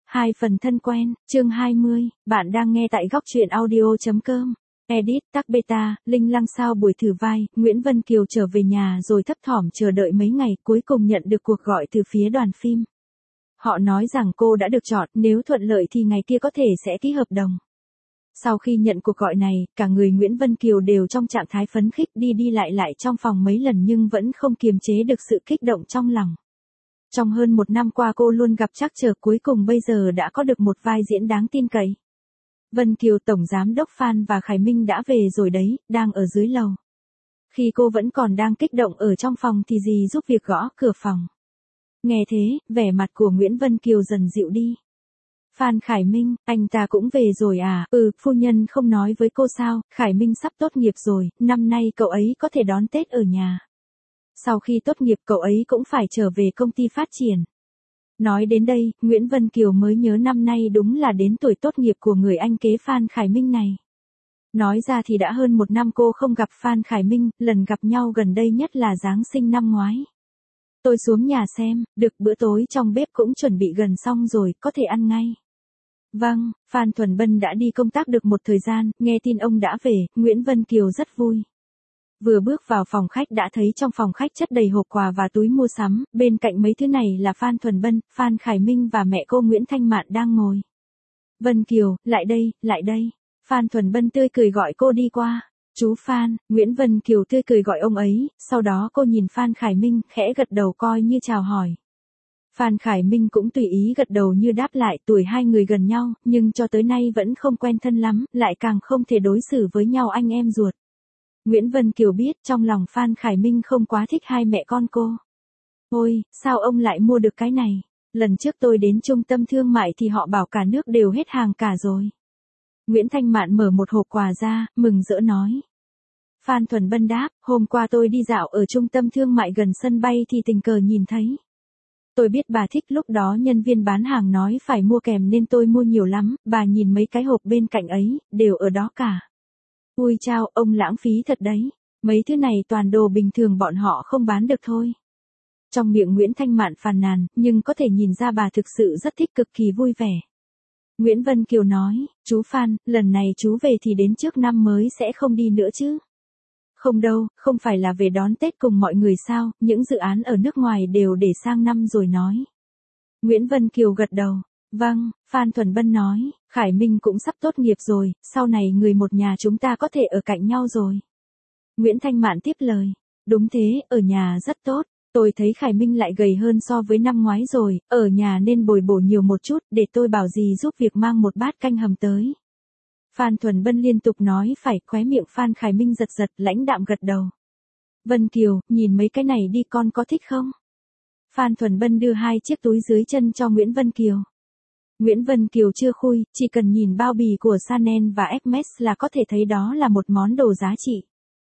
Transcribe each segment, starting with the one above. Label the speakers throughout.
Speaker 1: Hai phần thân quen, chương 20, bạn đang nghe tại góc truyện audio.com. Edit, tắc beta, Linh Lăng sao buổi thử vai, Nguyễn Vân Kiều trở về nhà rồi thấp thỏm chờ đợi mấy ngày, cuối cùng nhận được cuộc gọi từ phía đoàn phim. Họ nói rằng cô đã được chọn, nếu thuận lợi thì ngày kia có thể sẽ ký hợp đồng. Sau khi nhận cuộc gọi này, cả người Nguyễn Vân Kiều đều trong trạng thái phấn khích, đi lại trong phòng mấy lần nhưng vẫn không kiềm chế được sự kích động trong lòng. Trong hơn một năm qua cô luôn gặp trắc trở, cuối cùng bây giờ đã có được một vai diễn đáng tin cậy. Vân Kiều, tổng giám đốc Phan và Khải Minh đã về rồi đấy, đang ở dưới lầu. Khi cô vẫn còn đang kích động ở trong phòng thì dì giúp việc gõ cửa phòng. Nghe thế, vẻ mặt của Nguyễn Vân Kiều dần dịu đi. Phan Khải Minh, anh ta cũng về rồi à? Phu nhân không nói với cô sao, Khải Minh sắp tốt nghiệp rồi, năm nay cậu ấy có thể đón Tết ở nhà. Sau khi tốt nghiệp cậu ấy cũng phải trở về công ty phát triển. Nói đến đây, Nguyễn Vân Kiều mới nhớ năm nay đúng là đến tuổi tốt nghiệp của người anh kế Phan Khải Minh này. Nói ra thì đã hơn một năm cô không gặp Phan Khải Minh, lần gặp nhau gần đây nhất là Giáng sinh năm ngoái. Tôi xuống nhà xem, được, bữa tối trong bếp cũng chuẩn bị gần xong rồi, có thể ăn ngay. Vâng, Phan Thuần Bân đã đi công tác được một thời gian, nghe tin ông đã về, Nguyễn Vân Kiều rất vui. Vừa bước vào phòng khách đã thấy trong phòng khách chất đầy hộp quà và túi mua sắm, bên cạnh mấy thứ này là Phan Thuần Bân, Phan Khải Minh và mẹ cô Nguyễn Thanh Mạn đang ngồi. Vân Kiều, lại đây. Phan Thuần Bân tươi cười gọi cô đi qua. Chú Phan, Nguyễn Vân Kiều tươi cười gọi ông ấy, sau đó cô nhìn Phan Khải Minh, khẽ gật đầu coi như chào hỏi. Phan Khải Minh cũng tùy ý gật đầu như đáp lại, tuổi hai người gần nhau, nhưng cho tới nay vẫn không quen thân lắm, lại càng không thể đối xử với nhau anh em ruột. Nguyễn Vân Kiều biết trong lòng Phan Khải Minh không quá thích hai mẹ con cô. Ôi, sao ông lại mua được cái này? Lần trước tôi đến trung tâm thương mại thì họ bảo cả nước đều hết hàng cả rồi. Nguyễn Thanh Mạn mở một hộp quà ra, mừng rỡ nói. Phan Thuần Bân đáp, hôm qua tôi đi dạo ở trung tâm thương mại gần sân bay thì tình cờ nhìn thấy. Tôi biết bà thích, lúc đó nhân viên bán hàng nói phải mua kèm nên tôi mua nhiều lắm, bà nhìn mấy cái hộp bên cạnh ấy, đều ở đó cả. Ui chao, ông lãng phí thật đấy, mấy thứ này toàn đồ bình thường bọn họ không bán được thôi. Trong miệng Nguyễn Thanh Mạn phàn nàn, nhưng có thể nhìn ra bà thực sự rất thích, cực kỳ vui vẻ. Nguyễn Vân Kiều nói, chú Phan, lần này chú về thì đến trước năm mới sẽ không đi nữa chứ? Không đâu, không phải là về đón Tết cùng mọi người sao, những dự án ở nước ngoài đều để sang năm rồi nói. Nguyễn Vân Kiều gật đầu. Vâng, Phan Thuần Bân nói, Khải Minh cũng sắp tốt nghiệp rồi, sau này người một nhà chúng ta có thể ở cạnh nhau rồi. Nguyễn Thanh Mạn tiếp lời, đúng thế, ở nhà rất tốt, tôi thấy Khải Minh lại gầy hơn so với năm ngoái rồi, ở nhà nên bồi bổ nhiều một chút, để tôi bảo dì giúp việc mang một bát canh hầm tới. Phan Thuần Bân liên tục nói phải, khóe miệng Phan Khải Minh giật, lãnh đạm gật đầu. Vân Kiều, nhìn mấy cái này đi, con có thích không? Phan Thuần Bân đưa hai chiếc túi dưới chân cho Nguyễn Vân Kiều. Nguyễn Vân Kiều chưa khui, chỉ cần nhìn bao bì của Chanel và Hermes là có thể thấy đó là một món đồ giá trị.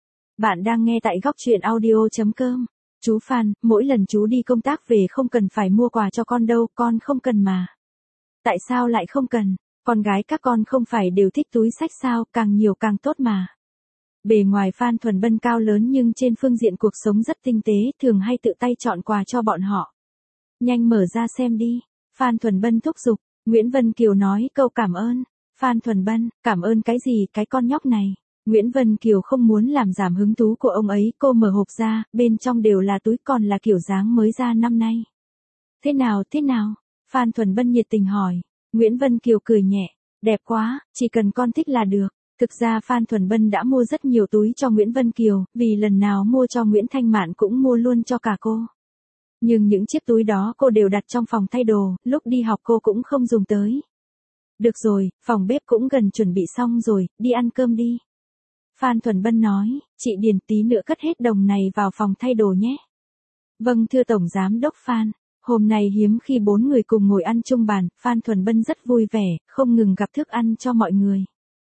Speaker 1: Bạn đang nghe tại góc truyện audio.com. Chú Phan, mỗi lần chú đi công tác về không cần phải mua quà cho con đâu, con không cần mà. Tại sao lại không cần? Con gái các con không phải đều thích túi xách sao, càng nhiều càng tốt mà. Bề ngoài Phan Thuần Bân cao lớn nhưng trên phương diện cuộc sống rất tinh tế, thường hay tự tay chọn quà cho bọn họ. Nhanh mở ra xem đi. Phan Thuần Bân thúc giục. Nguyễn Vân Kiều nói câu cảm ơn. Phan Thuần Bân, cảm ơn cái gì, cái con nhóc này. Nguyễn Vân Kiều không muốn làm giảm hứng thú của ông ấy, cô mở hộp ra, bên trong đều là túi, còn là kiểu dáng mới ra năm nay. Thế nào? Phan Thuần Bân nhiệt tình hỏi. Nguyễn Vân Kiều cười nhẹ, đẹp quá, chỉ cần con thích là được. Thực ra Phan Thuần Bân đã mua rất nhiều túi cho Nguyễn Vân Kiều, vì lần nào mua cho Nguyễn Thanh Mạn cũng mua luôn cho cả cô. Nhưng những chiếc túi đó cô đều đặt trong phòng thay đồ, lúc đi học cô cũng không dùng tới. Được rồi, phòng bếp cũng gần chuẩn bị xong rồi, đi ăn cơm đi. Phan Thuần Bân nói, chị Điền tí nữa cất hết đồng này vào phòng thay đồ nhé. Vâng thưa Tổng Giám đốc Phan. Hôm nay hiếm khi 4 người cùng ngồi ăn chung bàn, Phan Thuần Bân rất vui vẻ, không ngừng gắp thức ăn cho mọi người.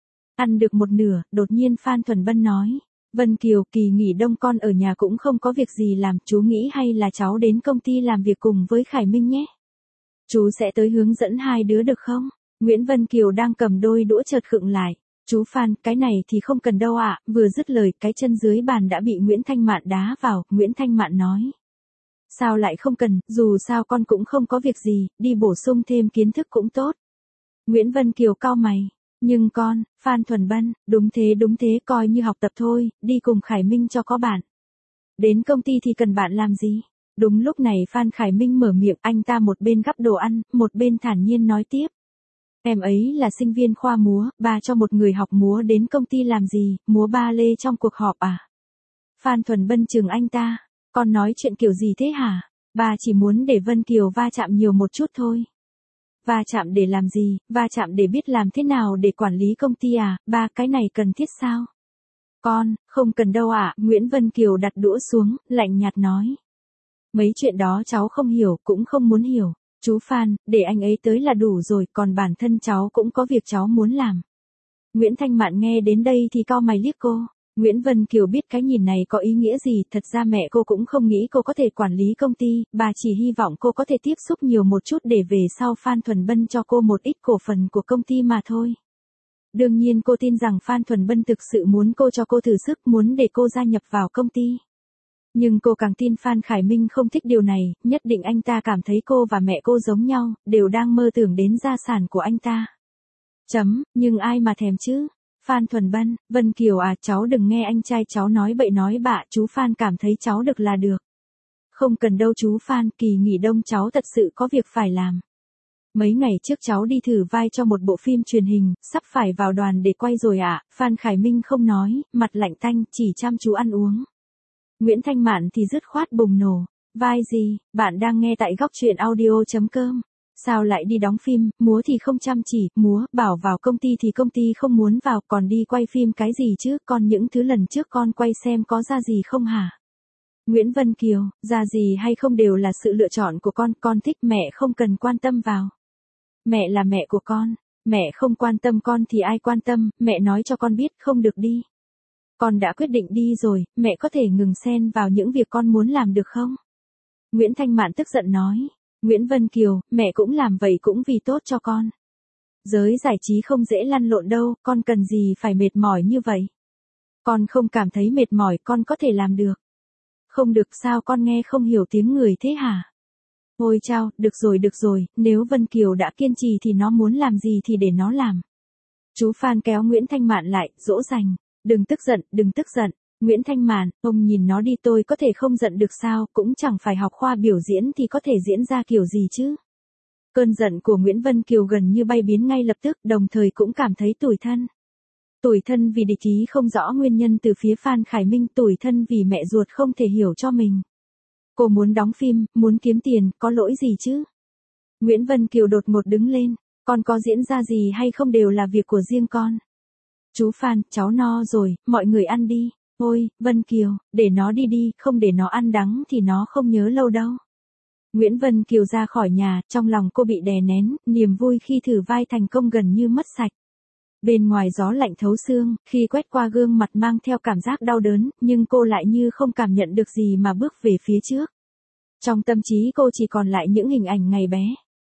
Speaker 1: Ăn được một nửa, đột nhiên Phan Thuần Bân nói, Vân Kiều, kỳ nghỉ đông con ở nhà cũng không có việc gì làm, chú nghĩ hay là cháu đến công ty làm việc cùng với Khải Minh nhé. Chú sẽ tới hướng dẫn hai đứa được không? Nguyễn Vân Kiều đang cầm đôi đũa chợt khựng lại. Chú Phan, cái này thì không cần đâu ạ. Vừa dứt lời, cái chân dưới bàn đã bị Nguyễn Thanh Mạn đá vào, Nguyễn Thanh Mạn nói. Sao lại không cần, dù sao con cũng không có việc gì, đi bổ sung thêm kiến thức cũng tốt. Nguyễn Vân Kiều cau mày. Nhưng con, Phan Thuần Bân, đúng thế, coi như học tập thôi, đi cùng Khải Minh cho có bạn. Đến công ty thì cần bạn làm gì? Đúng lúc này Phan Khải Minh mở miệng, anh ta một bên gắp đồ ăn, một bên thản nhiên nói tiếp. Em ấy là sinh viên khoa múa, ba cho một người học múa đến công ty làm gì, múa ba lê trong cuộc họp à? Phan Thuần Bân chừng anh ta, con nói chuyện kiểu gì thế hả? Ba chỉ muốn để Vân Kiều va chạm nhiều một chút thôi. Va chạm để làm gì, va chạm để biết làm thế nào để quản lý công ty à, ba cái này cần thiết sao? Con, không cần đâu ạ, Nguyễn Vân Kiều đặt đũa xuống, lạnh nhạt nói. Mấy chuyện đó cháu không hiểu, cũng không muốn hiểu. Chú Phan, để anh ấy tới là đủ rồi, còn bản thân cháu cũng có việc cháu muốn làm. Nguyễn Thanh Mạn nghe đến đây thì cau mày liếc cô. Nguyễn Vân Kiều biết cái nhìn này có ý nghĩa gì, thật ra mẹ cô cũng không nghĩ cô có thể quản lý công ty, bà chỉ hy vọng cô có thể tiếp xúc nhiều một chút để về sau Phan Thuần Bân cho cô một ít cổ phần của công ty mà thôi. Đương nhiên cô tin rằng Phan Thuần Bân thực sự muốn cô cho cô thử sức, muốn để cô gia nhập vào công ty. Nhưng cô càng tin Phan Khải Minh không thích điều này, nhất định anh ta cảm thấy cô và mẹ cô giống nhau, đều đang mơ tưởng đến gia sản của anh ta. Nhưng ai mà thèm chứ? Phan Thuần Bân, Vân Kiều à, cháu đừng nghe anh trai cháu nói bậy nói bạ, chú Phan cảm thấy cháu được là được. Không cần đâu chú Phan, kỳ nghỉ đông cháu thật sự có việc phải làm. Mấy ngày trước cháu đi thử vai cho một bộ phim truyền hình, sắp phải vào đoàn để quay rồi ạ. Phan Khải Minh không nói, mặt lạnh tanh, chỉ chăm chú ăn uống. Nguyễn Thanh Mạn thì dứt khoát bùng nổ. Vai gì, bạn đang nghe tại góc truyện audio.com. Sao lại đi đóng phim, múa thì không chăm chỉ, múa, bảo vào công ty thì công ty không muốn vào, còn đi quay phim cái gì chứ, còn những thứ lần trước con quay xem có ra gì không hả? Nguyễn Vân Kiều, ra gì hay không đều là sự lựa chọn của con thích mẹ không cần quan tâm vào. Mẹ là mẹ của con, mẹ không quan tâm con thì ai quan tâm, mẹ nói cho con biết không được đi. Con đã quyết định đi rồi, mẹ có thể ngừng xen vào những việc con muốn làm được không? Nguyễn Thanh Mạn tức giận nói. Nguyễn Vân Kiều, mẹ cũng làm vậy cũng vì tốt cho con. Giới giải trí không dễ lăn lộn đâu, con cần gì phải mệt mỏi như vậy? Con không cảm thấy mệt mỏi, con có thể làm được. Không được sao con nghe không hiểu tiếng người thế hả? Ôi chao, được rồi, nếu Vân Kiều đã kiên trì thì nó muốn làm gì thì để nó làm. Chú Phan kéo Nguyễn Thanh Mạn lại, dỗ dành. Đừng tức giận. Nguyễn Thanh Mạn, ông nhìn nó đi, tôi có thể không giận được sao, cũng chẳng phải học khoa biểu diễn thì có thể diễn ra kiểu gì chứ. Cơn giận của Nguyễn Vân Kiều gần như bay biến ngay lập tức, đồng thời cũng cảm thấy tủi thân. Tủi thân vì địch ý không rõ nguyên nhân từ phía Phan Khải Minh, tủi thân vì mẹ ruột không thể hiểu cho mình. Cô muốn đóng phim, muốn kiếm tiền, có lỗi gì chứ? Nguyễn Vân Kiều đột ngột đứng lên, con có diễn ra gì hay không đều là việc của riêng con. Chú Phan, cháu no rồi, mọi người ăn đi. Ôi, Vân Kiều, để nó đi, không để nó ăn đắng thì nó không nhớ lâu đâu. Nguyễn Vân Kiều ra khỏi nhà, trong lòng cô bị đè nén, niềm vui khi thử vai thành công gần như mất sạch. Bên ngoài gió lạnh thấu xương, khi quét qua gương mặt mang theo cảm giác đau đớn, nhưng cô lại như không cảm nhận được gì mà bước về phía trước. Trong tâm trí cô chỉ còn lại những hình ảnh ngày bé.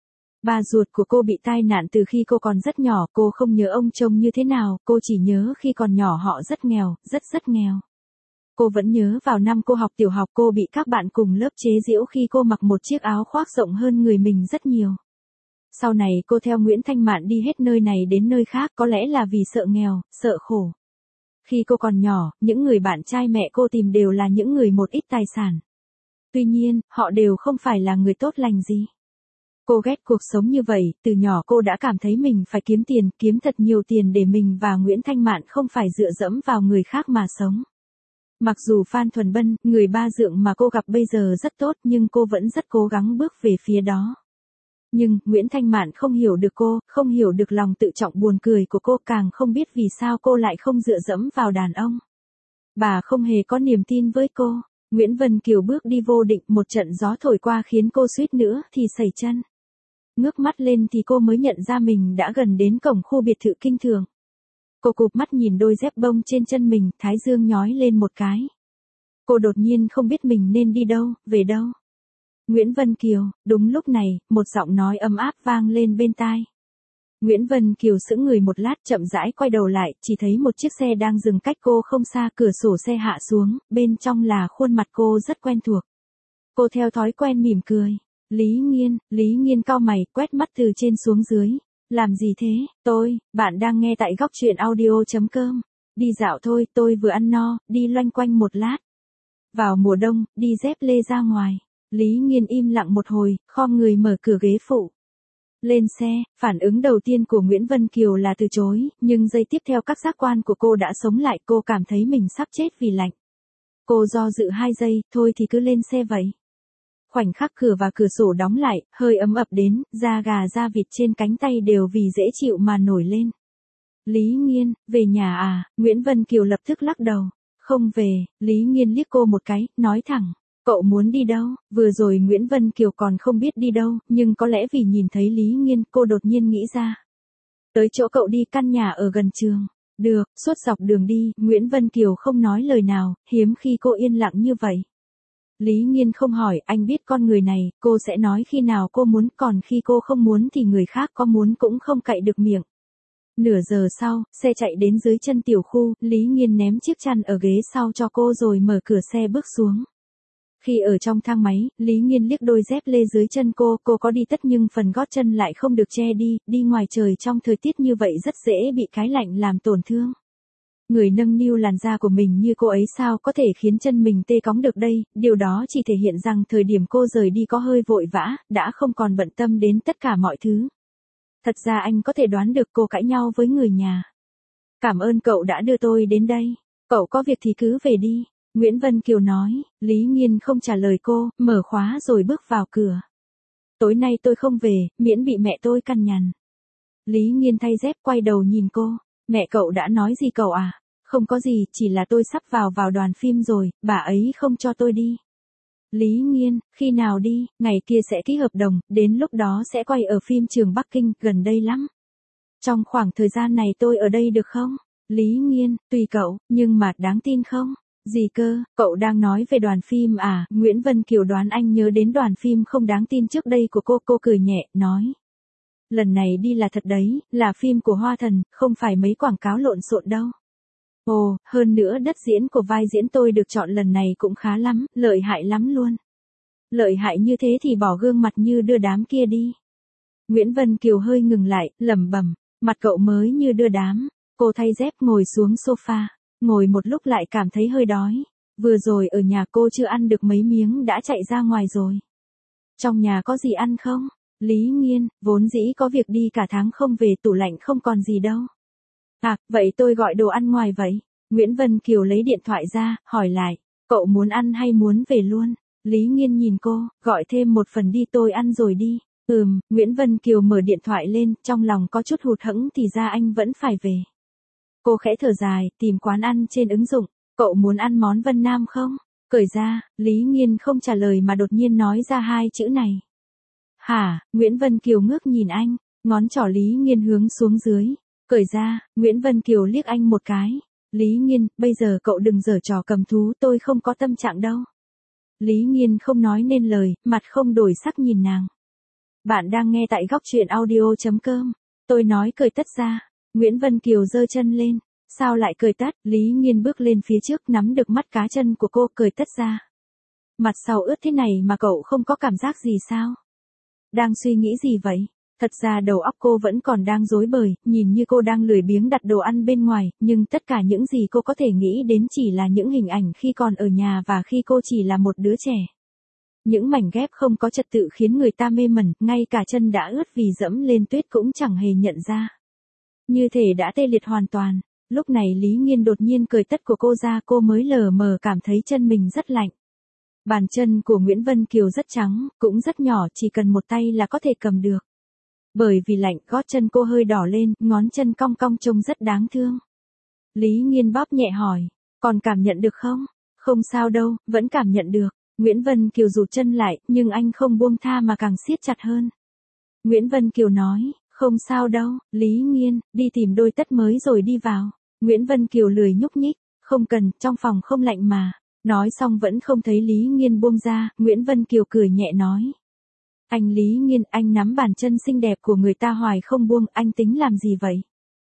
Speaker 1: Bà ruột của cô bị tai nạn từ khi cô còn rất nhỏ, cô không nhớ ông trông như thế nào, cô chỉ nhớ khi còn nhỏ họ rất nghèo, rất nghèo. Cô vẫn nhớ vào năm cô học tiểu học cô bị các bạn cùng lớp chế giễu khi cô mặc một chiếc áo khoác rộng hơn người mình rất nhiều. Sau này cô theo Nguyễn Thanh Mạn đi hết nơi này đến nơi khác, có lẽ là vì sợ nghèo, sợ khổ. Khi cô còn nhỏ, những người bạn trai mẹ cô tìm đều là những người một ít tài sản. Tuy nhiên, họ đều không phải là người tốt lành gì. Cô ghét cuộc sống như vậy, từ nhỏ cô đã cảm thấy mình phải kiếm tiền, kiếm thật nhiều tiền để mình và Nguyễn Thanh Mạn không phải dựa dẫm vào người khác mà sống. Mặc dù Phan Thuần Bân, người ba dượng mà cô gặp bây giờ rất tốt nhưng cô vẫn rất cố gắng bước về phía đó. Nhưng, Nguyễn Thanh Mạn không hiểu được cô, không hiểu được lòng tự trọng buồn cười của cô, càng không biết vì sao cô lại không dựa dẫm vào đàn ông. Bà không hề có niềm tin với cô. Nguyễn Vân Kiều bước đi vô định, một trận gió thổi qua khiến cô suýt nữa thì sẩy chân. Ngước mắt lên thì cô mới nhận ra mình đã gần đến cổng khu biệt thự Kinh Thường. Cô cụp mắt nhìn đôi dép bông trên chân mình, thái dương nhói lên một cái. Cô đột nhiên không biết mình nên đi đâu, về đâu. Nguyễn Vân Kiều, đúng lúc này, một giọng nói ấm áp vang lên bên tai. Nguyễn Vân Kiều sững người một lát, chậm rãi quay đầu lại, chỉ thấy một chiếc xe đang dừng cách cô không xa, cửa sổ xe hạ xuống, bên trong là khuôn mặt cô rất quen thuộc. Cô theo thói quen mỉm cười. Lý Nghiên cau mày, quét mắt từ trên xuống dưới. Làm gì thế? Bạn đang nghe tại góc truyện audio.com. Đi dạo thôi, tôi vừa ăn no, đi loanh quanh một lát. Vào mùa đông, đi dép lê ra ngoài. Lý Nghiên im lặng một hồi, khom người mở cửa ghế phụ. Lên xe, phản ứng đầu tiên của Nguyễn Vân Kiều là từ chối, nhưng giây tiếp theo các giác quan của cô đã sống lại, cô cảm thấy mình sắp chết vì lạnh. Cô do dự 2 giây, thôi thì cứ lên xe vậy. Khoảnh khắc cửa và cửa sổ đóng lại, hơi ấm ập đến, da gà da vịt trên cánh tay đều vì dễ chịu mà nổi lên. Lý Nghiên, về nhà à? Nguyễn Vân Kiều lập tức lắc đầu. Không về. Lý Nghiên liếc cô một cái, nói thẳng. Cậu muốn đi đâu? Vừa rồi Nguyễn Vân Kiều còn không biết đi đâu, nhưng có lẽ vì nhìn thấy Lý Nghiên, cô đột nhiên nghĩ ra. Tới chỗ cậu đi, căn nhà ở gần trường. Được, suốt dọc đường đi, Nguyễn Vân Kiều không nói lời nào, hiếm khi cô yên lặng như vậy. Lý Nghiên không hỏi, anh biết con người này, cô sẽ nói khi nào cô muốn, còn khi cô không muốn thì người khác có muốn cũng không cậy được miệng. Nửa giờ sau, xe chạy đến dưới chân tiểu khu, Lý Nghiên ném chiếc chăn ở ghế sau cho cô rồi mở cửa xe bước xuống. Khi ở trong thang máy, Lý Nghiên liếc đôi dép lê dưới chân cô có đi tất nhưng phần gót chân lại không được che đi ngoài trời trong thời tiết như vậy rất dễ bị cái lạnh làm tổn thương. Người nâng niu làn da của mình như cô ấy sao có thể khiến chân mình tê cóng được đây, điều đó chỉ thể hiện rằng thời điểm cô rời đi có hơi vội vã, đã không còn bận tâm đến tất cả mọi thứ. Thật ra anh có thể đoán được cô cãi nhau với người nhà. Cảm ơn cậu đã đưa tôi đến đây, cậu có việc thì cứ về đi. Nguyễn Vân Kiều nói, Lý Nghiên không trả lời cô, mở khóa rồi bước vào cửa. Tối nay tôi không về, miễn bị mẹ tôi căn nhằn. Lý Nghiên thay dép quay đầu nhìn cô, mẹ cậu đã nói gì cậu à? Không có gì, chỉ là tôi sắp vào đoàn phim rồi, bà ấy không cho tôi đi. Lý Nghiên, khi nào đi? Ngày kia sẽ ký hợp đồng, đến lúc đó sẽ quay ở phim trường Bắc Kinh, gần đây lắm. Trong khoảng thời gian này tôi ở đây được không? Lý Nghiên, tùy cậu, nhưng mà đáng tin không? Gì cơ, cậu đang nói về đoàn phim à? Nguyễn Vân Kiều đoán anh nhớ đến đoàn phim không đáng tin trước đây của cô cười nhẹ, nói. Lần này đi là thật đấy, là phim của Hoa Thần, không phải mấy quảng cáo lộn xộn đâu. Ồ, hơn nữa đất diễn của vai diễn tôi được chọn lần này cũng khá lắm, lợi hại lắm luôn. Lợi hại như thế thì bỏ gương mặt như đưa đám kia đi. Nguyễn Vân Kiều hơi ngừng lại, lẩm bẩm, mặt cậu mới như đưa đám. Cô thay dép ngồi xuống sofa, ngồi một lúc lại cảm thấy hơi đói. Vừa rồi ở nhà cô chưa ăn được mấy miếng đã chạy ra ngoài rồi. Trong nhà có gì ăn không? Lý Nghiên, vốn dĩ có việc đi cả tháng không về, tủ lạnh không còn gì đâu. À, vậy tôi gọi đồ ăn ngoài vậy. Nguyễn Vân Kiều lấy điện thoại ra, hỏi lại, cậu muốn ăn hay muốn về luôn? Lý Nghiên nhìn cô, gọi thêm một phần đi, tôi ăn rồi đi. Nguyễn Vân Kiều mở điện thoại lên, trong lòng có chút hụt hẫng thì ra anh vẫn phải về. Cô khẽ thở dài, tìm quán ăn trên ứng dụng, cậu muốn ăn món Vân Nam không? Cởi ra, Lý Nghiên không trả lời mà đột nhiên nói ra 2 chữ này. Hả? Nguyễn Vân Kiều ngước nhìn anh, ngón trỏ Lý Nghiên hướng xuống dưới. Cởi ra, Nguyễn Vân Kiều liếc anh một cái. Lý Nghiên, bây giờ cậu đừng giở trò cầm thú, tôi không có tâm trạng đâu. Lý Nghiên không nói nên lời, mặt không đổi sắc nhìn nàng. Bạn đang nghe tại góc truyện audio.com. Tôi nói cởi tất ra. Nguyễn Vân Kiều giơ chân lên. Sao lại cởi tất? Lý Nghiên bước lên phía trước nắm được mắt cá chân của cô, cởi tất ra. Mặt sau ướt thế này mà cậu không có cảm giác gì sao? Đang suy nghĩ gì vậy? Thật ra đầu óc cô vẫn còn đang rối bời, nhìn như cô đang lười biếng đặt đồ ăn bên ngoài, nhưng tất cả những gì cô có thể nghĩ đến chỉ là những hình ảnh khi còn ở nhà và khi cô chỉ là một đứa trẻ. Những mảnh ghép không có trật tự khiến người ta mê mẩn, ngay cả chân đã ướt vì dẫm lên tuyết cũng chẳng hề nhận ra. Như thể đã tê liệt hoàn toàn. Lúc này Lý Nghiên đột nhiên cởi tất của cô ra, cô mới lờ mờ cảm thấy chân mình rất lạnh. Bàn chân của Nguyễn Vân Kiều rất trắng, cũng rất nhỏ, chỉ cần một tay là có thể cầm được. Bởi vì lạnh, gót chân cô hơi đỏ lên, ngón chân cong cong trông rất đáng thương. Lý Nghiên bóp nhẹ hỏi, còn cảm nhận được không? Không sao đâu, vẫn cảm nhận được. Nguyễn Vân Kiều rụt chân lại, nhưng anh không buông tha mà càng siết chặt hơn. Nguyễn Vân Kiều nói, không sao đâu. Lý Nghiên, đi tìm đôi tất mới rồi đi vào. Nguyễn Vân Kiều lười nhúc nhích, không cần, trong phòng không lạnh mà. Nói xong vẫn không thấy Lý Nghiên buông ra, Nguyễn Vân Kiều cười nhẹ nói. Anh Lý Nghiên, anh nắm bàn chân xinh đẹp của người ta hoài không buông, anh tính làm gì vậy?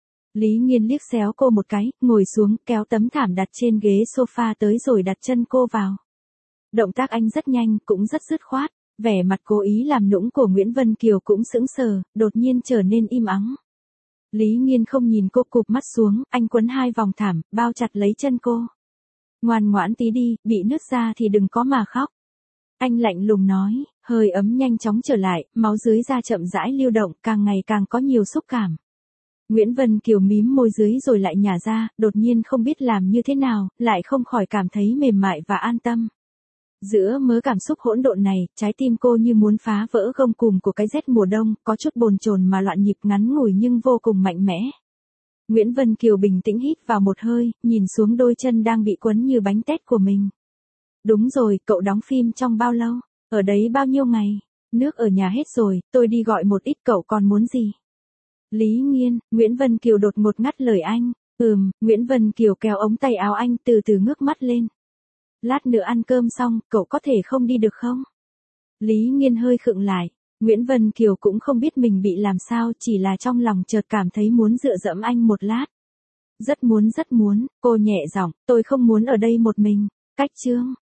Speaker 1: Lý Nghiên liếc xéo cô một cái, ngồi xuống, kéo tấm thảm đặt trên ghế sofa tới rồi đặt chân cô vào. Động tác anh rất nhanh, cũng rất dứt khoát. Vẻ mặt cố ý làm nũng của Nguyễn Vân Kiều cũng sững sờ, đột nhiên trở nên im ắng. Lý Nghiên không nhìn cô, cụp mắt xuống, anh quấn 2 vòng thảm, bao chặt lấy chân cô. Ngoan ngoãn tí đi, bị nứt ra thì đừng có mà khóc. Anh lạnh lùng nói, hơi ấm nhanh chóng trở lại, máu dưới da chậm rãi lưu động, càng ngày càng có nhiều xúc cảm. Nguyễn Vân Kiều mím môi dưới rồi lại nhả ra, đột nhiên không biết làm như thế nào, lại không khỏi cảm thấy mềm mại và an tâm. Giữa mớ cảm xúc hỗn độn này, trái tim cô như muốn phá vỡ gông cùm của cái rét mùa đông, có chút bồn chồn mà loạn nhịp ngắn ngủi nhưng vô cùng mạnh mẽ. Nguyễn Vân Kiều bình tĩnh hít vào một hơi, nhìn xuống đôi chân đang bị quấn như bánh tét của mình. Đúng rồi, cậu đóng phim trong bao lâu? Ở đấy bao nhiêu ngày? Nước ở nhà hết rồi, tôi đi gọi một ít, cậu còn muốn gì? Lý Nghiên, Nguyễn Vân Kiều đột ngột ngắt lời anh. Nguyễn Vân Kiều kéo ống tay áo anh, từ từ ngước mắt lên. Lát nữa ăn cơm xong, cậu có thể không đi được không? Lý Nghiên hơi khựng lại. Nguyễn Vân Kiều cũng không biết mình bị làm sao, chỉ là trong lòng chợt cảm thấy muốn dựa dẫm anh một lát. Rất muốn, cô nhẹ giọng, tôi không muốn ở đây một mình. Cách chương